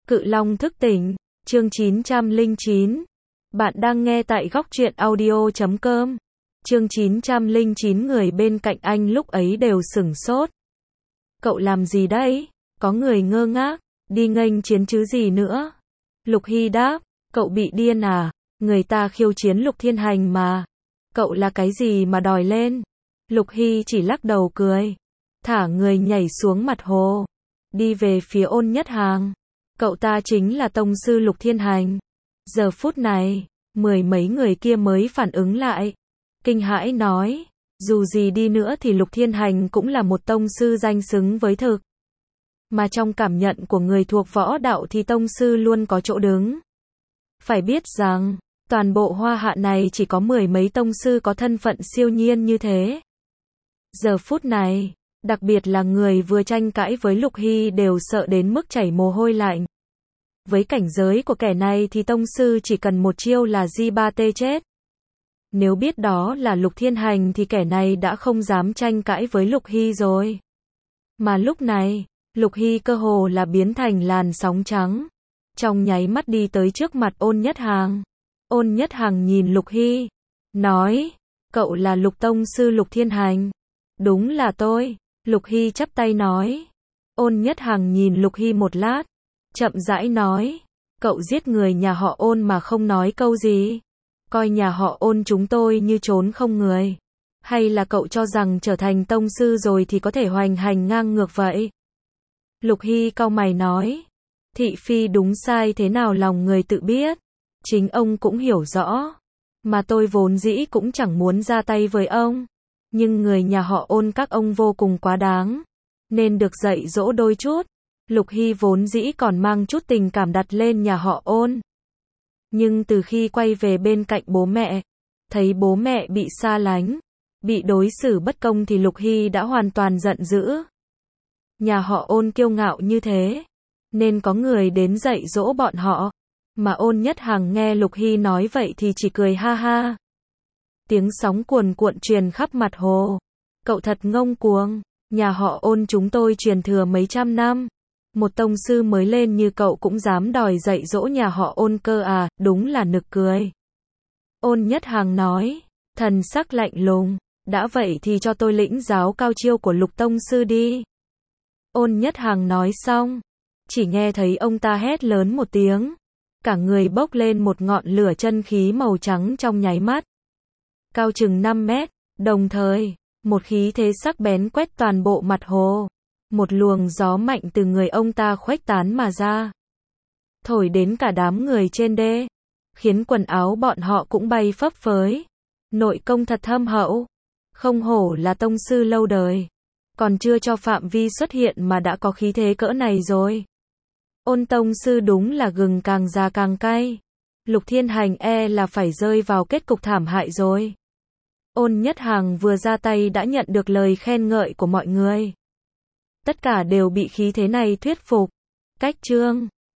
Cự Long thức tỉnh, chương 909. Bạn đang nghe tại góc truyện audio.com. Chương 909. Người bên cạnh anh lúc ấy đều sửng sốt. Cậu làm gì đấy? Có người ngơ ngác, đi nghênh chiến chứ gì nữa. Lục Hy đáp, cậu bị điên à? Người ta khiêu chiến Lục Thiên Hành mà. Cậu là cái gì mà đòi lên? Lục Hy chỉ lắc đầu cười, thả người nhảy xuống mặt hồ, đi về phía Ôn Nhất Hàng. Cậu ta chính là tông sư Lục Thiên Hành. Giờ phút này, mười mấy người kia mới phản ứng lại, kinh hãi nói, dù gì đi nữa thì Lục Thiên Hành cũng là một tông sư danh xứng với thực. Mà trong cảm nhận của người thuộc võ đạo thì tông sư luôn có chỗ đứng. Phải biết rằng, toàn bộ Hoa Hạ này chỉ có mười mấy tông sư có thân phận siêu nhiên như thế. Giờ phút này, đặc biệt là người vừa tranh cãi với Lục Hy đều sợ đến mức chảy mồ hôi lạnh. Với cảnh giới của kẻ này thì tông sư chỉ cần một chiêu là J3T chết. Nếu biết đó là Lục Thiên Hành thì kẻ này đã không dám tranh cãi với Lục Hy rồi. Mà lúc này, Lục Hy cơ hồ là biến thành làn sóng trắng. Trong nháy mắt đi tới trước mặt Ôn Nhất Hàng. Ôn Nhất Hàng nhìn Lục Hy, nói, cậu là Lục tông sư Lục Thiên Hành. Đúng là tôi. Lục Hy chắp tay nói. Ôn Nhất Hàng nhìn Lục Hy một lát, chậm rãi nói, cậu giết người nhà họ Ôn mà không nói câu gì. Coi nhà họ Ôn chúng tôi như trốn không người. Hay là cậu cho rằng trở thành tông sư rồi thì có thể hoành hành ngang ngược vậy? Lục Hy cau mày nói, thị phi đúng sai thế nào lòng người tự biết. Chính ông cũng hiểu rõ. Mà tôi vốn dĩ cũng chẳng muốn ra tay với ông. Nhưng người nhà họ Ôn các ông vô cùng quá đáng. Nên được dạy dỗ đôi chút. Lục Hy vốn dĩ còn mang chút tình cảm đặt lên nhà họ Ôn. Nhưng từ khi quay về bên cạnh bố mẹ, thấy bố mẹ bị xa lánh, bị đối xử bất công thì Lục Hy đã hoàn toàn giận dữ. Nhà họ Ôn kiêu ngạo như thế, nên có người đến dạy dỗ bọn họ. Mà Ôn Nhất Hàng nghe Lục Hy nói vậy thì chỉ cười ha ha. Tiếng sóng cuồn cuộn truyền khắp mặt hồ. Cậu thật ngông cuồng, nhà họ Ôn chúng tôi truyền thừa mấy trăm năm. Một tông sư mới lên như cậu cũng dám đòi dạy dỗ nhà họ Ôn cơ à, đúng là nực cười. Ôn Nhất Hàng nói, thần sắc lạnh lùng, đã vậy thì cho tôi lĩnh giáo cao chiêu của Lục tông sư đi. Ôn Nhất Hàng nói xong, chỉ nghe thấy ông ta hét lớn một tiếng. Cả người bốc lên một ngọn lửa chân khí màu trắng trong nháy mắt. Cao chừng 5 mét, đồng thời, một khí thế sắc bén quét toàn bộ mặt hồ. Một luồng gió mạnh từ người ông ta khuếch tán mà ra. Thổi đến cả đám người trên đê. Khiến quần áo bọn họ cũng bay phấp phới. Nội công thật thâm hậu. Không hổ là tông sư lâu đời. Còn chưa cho phạm vi xuất hiện mà đã có khí thế cỡ này rồi. Ôn tông sư đúng là gừng càng già càng cay. Lục Thiên Hành là phải rơi vào kết cục thảm hại rồi. Ôn Nhất Hàng vừa ra tay đã nhận được lời khen ngợi của mọi người. Tất cả đều bị khí thế này thuyết phục. Cách chương